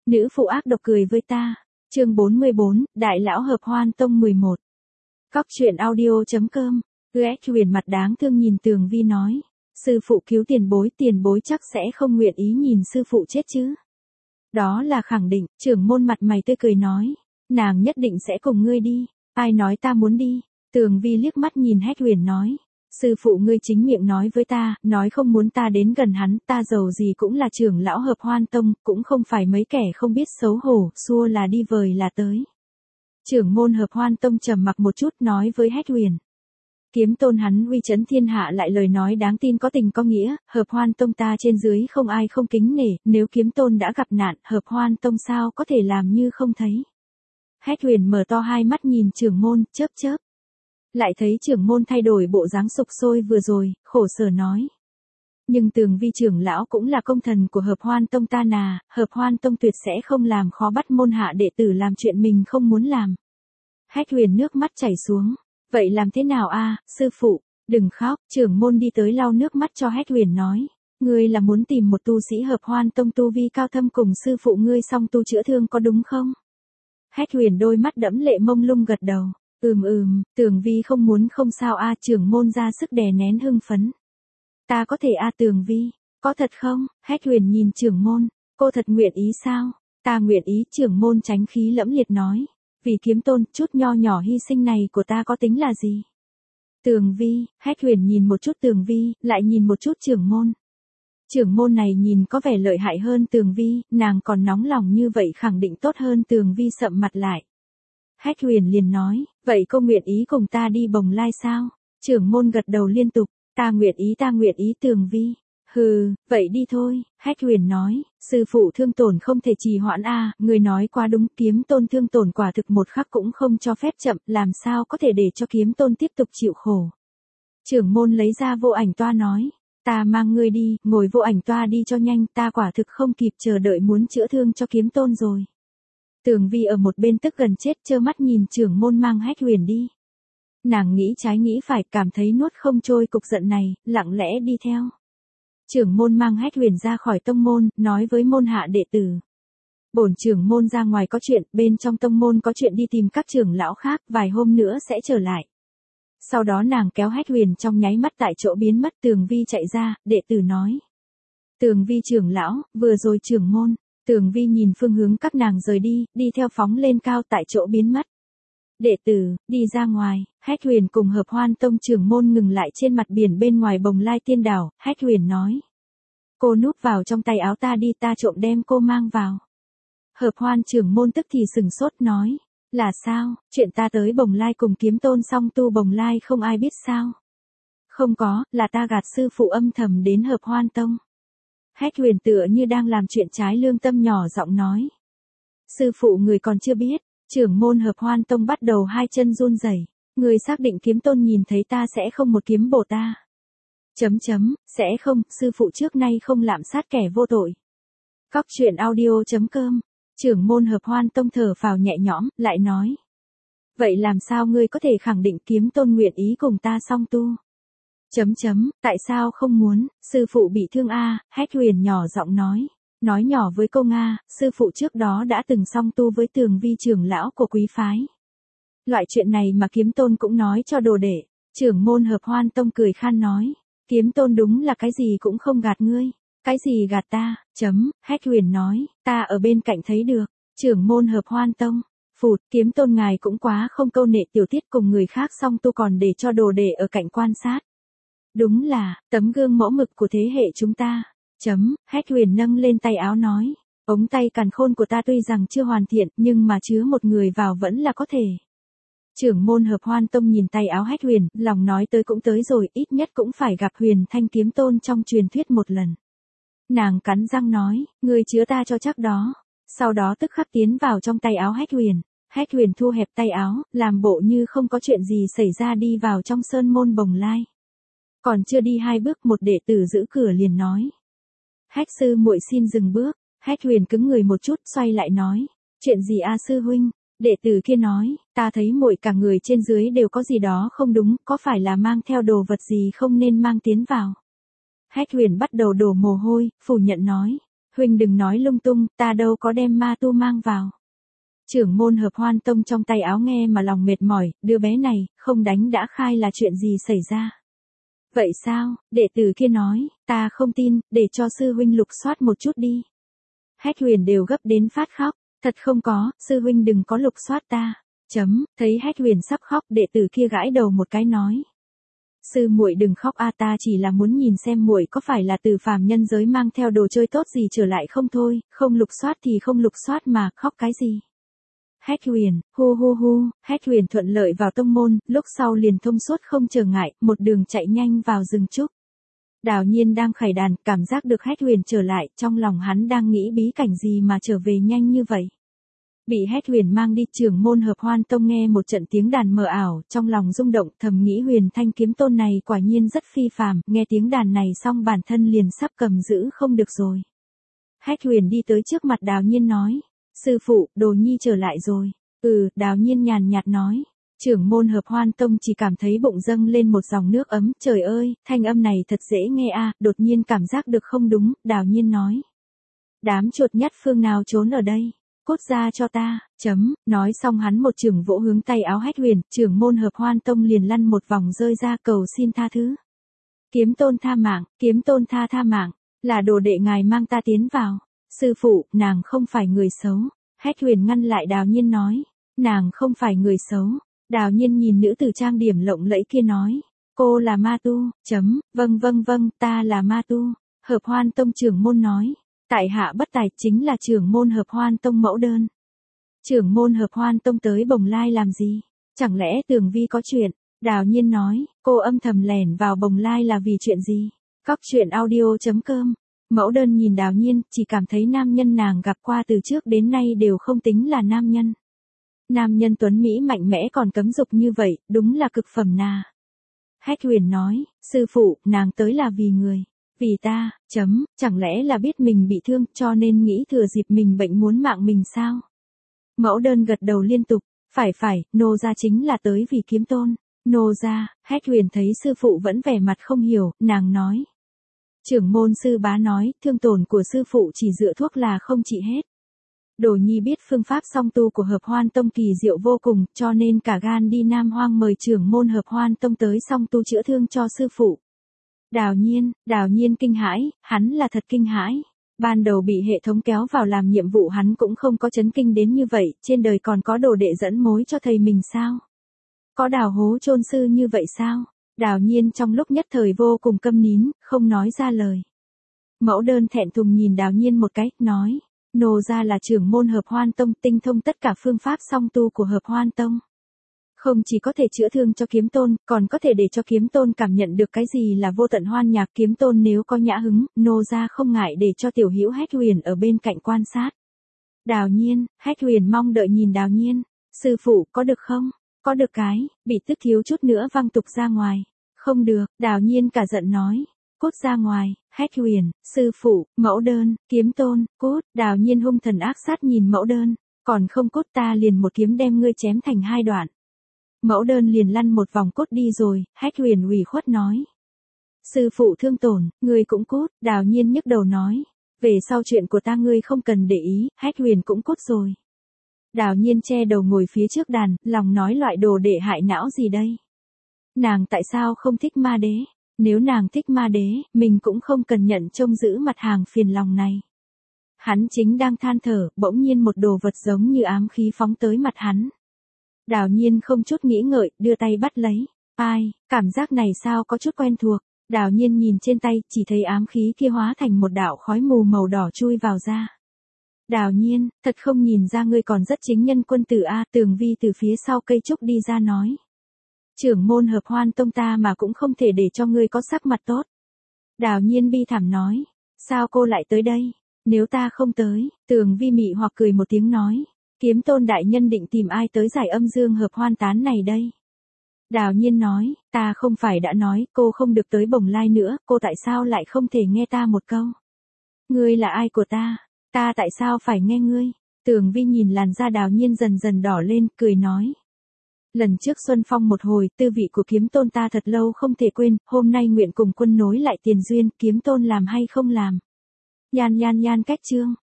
Nữ phụ ác độc cười với ta. Chương 44, Đại lão hợp Hoan Tông 11. Cóc truyện audio.com. Ghét huyền mặt đáng thương nhìn Tường Vi nói. Sư phụ cứu tiền bối chắc sẽ không nguyện ý nhìn sư phụ chết chứ. Đó là khẳng định, trưởng môn mặt mày tươi cười nói. Nàng nhất định sẽ cùng ngươi đi. Ai nói ta muốn đi? Tường Vi liếc mắt nhìn Hách Huyền nói. Sư phụ ngươi chính miệng nói với ta, nói không muốn ta đến gần hắn, ta giàu gì cũng là trưởng lão hợp Hoan Tông, cũng không phải mấy kẻ không biết xấu hổ, xua là đi vời là tới. Trưởng môn hợp Hoan Tông trầm mặc một chút nói với Hách Huyền. Kiếm tôn hắn uy chấn thiên hạ lại lời nói đáng tin có tình có nghĩa, hợp Hoan Tông ta trên dưới không ai không kính nể, nếu kiếm tôn đã gặp nạn, hợp Hoan Tông sao có thể làm như không thấy. Hách Huyền mở to hai mắt nhìn trưởng môn, chớp chớp. Lại thấy trưởng môn thay đổi bộ dáng sục sôi vừa rồi, khổ sở nói. Nhưng Tường Vi trưởng lão cũng là công thần của hợp Hoan Tông ta nà, hợp Hoan Tông tuyệt sẽ không làm khó bắt môn hạ đệ tử làm chuyện mình không muốn làm. Hách Huyền nước mắt chảy xuống. Vậy làm thế nào a, sư phụ? Đừng khóc, trưởng môn đi tới lau nước mắt cho Hách Huyền nói. Ngươi là muốn tìm một tu sĩ hợp Hoan Tông tu vi cao thâm cùng sư phụ ngươi song tu chữa thương có đúng không? Hách Huyền đôi mắt đẫm lệ mông lung gật đầu. Tường Vi không muốn không sao a, trưởng môn ra sức đè nén hưng phấn. Ta có thể a Tường Vi, có thật không? Hách Huyền nhìn trưởng môn, cô thật nguyện ý sao? Ta nguyện ý, trưởng môn tránh khí lẫm liệt nói. Vì kiếm tôn, chút nho nhỏ hy sinh này của ta có tính là gì? Tường Vi, Hách Huyền nhìn một chút Tường Vi, lại nhìn một chút trưởng môn. Trưởng môn này nhìn có vẻ lợi hại hơn Tường Vi, nàng còn nóng lòng như vậy khẳng định tốt hơn Tường Vi sậm mặt lại. Hách Huyền liền nói, vậy cô nguyện ý cùng ta đi Bồng Lai sao? Trưởng môn gật đầu liên tục, ta nguyện ý Tường Vi. Hừ, vậy đi thôi, Hách Huyền nói, sư phụ thương tổn không thể trì hoãn a, người nói quá đúng, kiếm tôn thương tổn quả thực một khắc cũng không cho phép chậm, làm sao có thể để cho kiếm tôn tiếp tục chịu khổ. Trưởng môn lấy ra vô ảnh toa nói, ta mang ngươi đi, ngồi vô ảnh toa đi cho nhanh, ta quả thực không kịp chờ đợi muốn chữa thương cho kiếm tôn rồi. Tường Vi ở một bên tức gần chết trơ mắt nhìn trưởng môn mang Hách Huyền đi. Nàng nghĩ trái nghĩ phải, cảm thấy nuốt không trôi cục giận này, lặng lẽ đi theo. Trưởng môn mang Hách Huyền ra khỏi tông môn, nói với môn hạ đệ tử. Bổn trưởng môn ra ngoài có chuyện, bên trong tông môn có chuyện đi tìm các trưởng lão khác, vài hôm nữa sẽ trở lại. Sau đó nàng kéo Hách Huyền trong nháy mắt tại chỗ biến mất. Tường Vi chạy ra, đệ tử nói. Tường Vi trưởng lão, vừa rồi trưởng môn. Tường Vi nhìn phương hướng các nàng rời đi, đi theo phóng lên cao tại chỗ biến mất. Đệ tử, đi ra ngoài, Hách Huyền cùng hợp Hoan Tông trưởng môn ngừng lại trên mặt biển bên ngoài Bồng Lai Tiên Đảo, Hách Huyền nói. Cô núp vào trong tay áo ta đi, ta trộm đem cô mang vào. Hợp Hoan trưởng môn tức thì sừng sốt nói. Là sao, chuyện ta tới Bồng Lai cùng kiếm tôn song tu Bồng Lai không ai biết sao? Không có, là ta gạt sư phụ âm thầm đến hợp Hoan Tông. Hách Huyền tựa như đang làm chuyện trái lương tâm nhỏ giọng nói. Sư phụ người còn chưa biết. Trưởng môn hợp Hoan Tông bắt đầu hai chân run rẩy. Người xác định kiếm tôn nhìn thấy ta sẽ không một kiếm bổ ta. Sẽ không, sư phụ trước nay không lạm sát kẻ vô tội. Cóc truyện audio.com. Trưởng môn hợp Hoan Tông thở phào nhẹ nhõm, lại nói. Vậy làm sao ngươi có thể khẳng định kiếm tôn nguyện ý cùng ta song tu? Tại sao không muốn, sư phụ bị thương a, Hách Huyền nhỏ giọng nói. Nói nhỏ với cô Nga, sư phụ trước đó đã từng song tu với Tường Vi trưởng lão của quý phái. Loại chuyện này mà kiếm tôn cũng nói cho đồ đệ. Trưởng môn hợp Hoan Tông cười khan nói. Kiếm tôn đúng là cái gì cũng không gạt ngươi. Cái gì gạt ta? Hách Huyền nói, ta ở bên cạnh thấy được. Trưởng môn hợp Hoan Tông. Phụt, kiếm tôn ngài cũng quá không câu nệ tiểu tiết cùng người khác song tu còn để cho đồ đệ ở cạnh quan sát. Đúng là, tấm gương mẫu mực của thế hệ chúng ta. Hách Huyền nâng lên tay áo nói. Ống tay càn khôn của ta tuy rằng chưa hoàn thiện, nhưng mà chứa một người vào vẫn là có thể. Trưởng môn hợp Hoan Tông nhìn tay áo Hách Huyền, lòng nói tới cũng tới rồi, ít nhất cũng phải gặp Huyền Thanh kiếm tôn trong truyền thuyết một lần. Nàng cắn răng nói, ngươi chứa ta cho chắc đó. Sau đó tức khắc tiến vào trong tay áo Hách Huyền. Hách Huyền thu hẹp tay áo, làm bộ như không có chuyện gì xảy ra đi vào trong sơn môn Bồng Lai. Còn chưa đi hai bước một đệ tử giữ cửa liền nói. Hách sư muội xin dừng bước. Hách Huyền cứng người một chút xoay lại nói. Chuyện gì a sư huynh? Đệ tử kia nói, ta thấy muội cả người trên dưới đều có gì đó không đúng, có phải là mang theo đồ vật gì không nên mang tiến vào? Hách Huyền bắt đầu đổ mồ hôi, phủ nhận nói. Huynh đừng nói lung tung, ta đâu có đem ma tu mang vào. Trưởng môn Hợp Hoan Tông trong tay áo nghe mà lòng mệt mỏi, đứa bé này, không đánh đã khai là chuyện gì xảy ra. Vậy sao, đệ tử kia nói, ta không tin, để cho sư huynh lục soát một chút đi. Hách Huyền đều gấp đến phát khóc, thật không có, sư huynh đừng có lục soát ta. Thấy Hách Huyền sắp khóc, đệ tử kia gãi đầu một cái nói. Sư muội đừng khóc a, ta chỉ là muốn nhìn xem muội có phải là từ phàm nhân giới mang theo đồ chơi tốt gì trở lại không thôi, không lục soát thì không lục soát mà, khóc cái gì. Hách Huyền, hu hu hu, Hách Huyền thuận lợi vào tông môn, lúc sau liền thông suốt không trở ngại, một đường chạy nhanh vào rừng trúc. Đào Nhiên đang khải đàn, cảm giác được Hách Huyền trở lại, trong lòng hắn đang nghĩ bí cảnh gì mà trở về nhanh như vậy. Bị Hách Huyền mang đi, trưởng môn Hợp Hoan Tông nghe một trận tiếng đàn mờ ảo, trong lòng rung động, thầm nghĩ Huyền Thanh kiếm tôn này quả nhiên rất phi phàm, nghe tiếng đàn này xong bản thân liền sắp cầm giữ không được rồi. Hách Huyền đi tới trước mặt Đào Nhiên nói, sư phụ, đồ nhi trở lại rồi. Đào Nhiên nhàn nhạt nói. Trưởng môn Hợp Hoan Tông chỉ cảm thấy bụng dâng lên một dòng nước ấm, trời ơi, thanh âm này thật dễ nghe a, đột nhiên cảm giác được không đúng, Đào Nhiên nói. Đám chuột nhắt phương nào trốn ở đây, cút ra cho ta, nói xong hắn một chưởng vỗ hướng tay áo Hách Huyền, trưởng môn Hợp Hoan Tông liền lăn một vòng rơi ra cầu xin tha thứ. Kiếm tôn tha mạng, kiếm tôn tha mạng, là đồ đệ ngài mang ta tiến vào. Sư phụ, nàng không phải người xấu. Hách Huyền ngăn lại Đào Nhiên nói, nàng không phải người xấu. Đào Nhiên nhìn nữ tử trang điểm lộng lẫy kia nói, cô là ma tu, vâng, ta là ma tu. Hợp Hoan Tông trưởng môn nói, tại hạ bất tài chính là trưởng môn Hợp Hoan Tông mẫu đơn. Trưởng môn Hợp Hoan Tông tới Bồng Lai làm gì? Chẳng lẽ Tường Vi có chuyện? Đào Nhiên nói, cô âm thầm lẻn vào Bồng Lai là vì chuyện gì? Cóc truyện audio.com. Mẫu đơn nhìn Đào Nhiên, chỉ cảm thấy nam nhân nàng gặp qua từ trước đến nay đều không tính là nam nhân. Nam nhân tuấn Mỹ mạnh mẽ còn cấm dục như vậy, đúng là cực phẩm nà. Hách Huyền nói, sư phụ, nàng tới là vì người. Vì ta, chẳng lẽ là biết mình bị thương cho nên nghĩ thừa dịp mình bệnh muốn mạng mình sao? Mẫu đơn gật đầu liên tục, phải, nô gia chính là tới vì kiếm tôn. Nô gia, Hách Huyền thấy sư phụ vẫn vẻ mặt không hiểu, nàng nói. Trưởng môn sư bá nói, thương tổn của sư phụ chỉ dựa thuốc là không trị hết. Đồ nhi biết phương pháp song tu của Hợp Hoan Tông kỳ diệu vô cùng, cho nên cả gan đi Nam Hoang mời trưởng môn Hợp Hoan Tông tới song tu chữa thương cho sư phụ. Đào Nhiên kinh hãi, hắn là thật kinh hãi. Ban đầu bị hệ thống kéo vào làm nhiệm vụ hắn cũng không có chấn kinh đến như vậy, trên đời còn có đồ đệ dẫn mối cho thầy mình sao? Có đào hố chôn sư như vậy sao? Đào Nhiên trong lúc nhất thời vô cùng câm nín, không nói ra lời. Mẫu đơn thẹn thùng nhìn Đào Nhiên một cái, nói, nô gia là trưởng môn Hợp Hoan Tông, tinh thông tất cả phương pháp song tu của Hợp Hoan Tông. Không chỉ có thể chữa thương cho kiếm tôn, còn có thể để cho kiếm tôn cảm nhận được cái gì là vô tận hoan nhạc. Kiếm tôn nếu có nhã hứng, nô gia không ngại để cho tiểu hữu Hách Huyền ở bên cạnh quan sát. Đào Nhiên, Hách Huyền mong đợi nhìn Đào Nhiên, sư phụ, có được không? Có được cái, bị tức thiếu chút nữa văng tục ra ngoài. Không được, Đào Nhiên cả giận nói. Cút ra ngoài, Hách Huyền, sư phụ, mẫu đơn, kiếm tôn, cút. Đào Nhiên hung thần ác sát nhìn mẫu đơn, còn không cút ta liền một kiếm đem ngươi chém thành hai đoạn. Mẫu đơn liền lăn một vòng cút đi rồi, Hách Huyền ủy khuất nói. Sư phụ thương tổn, ngươi cũng cút. Đào Nhiên nhức đầu nói. Về sau chuyện của ta ngươi không cần để ý, Hách Huyền cũng cút rồi. Đào Nhiên che đầu ngồi phía trước đàn, lòng nói loại đồ để hại não gì đây. Nàng tại sao không thích ma đế? Nếu nàng thích ma đế, mình cũng không cần nhận trông giữ mặt hàng phiền lòng này. Hắn chính đang than thở, bỗng nhiên một đồ vật giống như ám khí phóng tới mặt hắn. Đào Nhiên không chút nghĩ ngợi, đưa tay bắt lấy. Ai, cảm giác này sao có chút quen thuộc. Đào Nhiên nhìn trên tay, chỉ thấy ám khí kia hóa thành một đạo khói mù màu đỏ chui vào ra. Đào Nhiên, thật không nhìn ra ngươi còn rất chính nhân quân tử a. Tường Vi từ phía sau cây trúc đi ra nói. Trưởng môn Hợp Hoan Tông ta mà cũng không thể để cho ngươi có sắc mặt tốt. Đào Nhiên bi thảm nói. Sao cô lại tới đây? Nếu ta không tới, Tường Vi mị hoặc cười một tiếng nói. Kiếm tôn đại nhân định tìm ai tới giải âm dương hợp hoan tán này đây? Đào Nhiên nói, ta không phải đã nói cô không được tới Bồng Lai nữa, cô tại sao lại không thể nghe ta một câu? Ngươi là ai của ta? Ta tại sao phải nghe ngươi? Tường Vi nhìn làn da Đào Nhiên dần dần đỏ lên, cười nói. Lần trước Xuân Phong một hồi, tư vị của kiếm tôn ta thật lâu không thể quên, hôm nay nguyện cùng quân nối lại tiền duyên, kiếm tôn làm hay không làm? Nhan cách chương.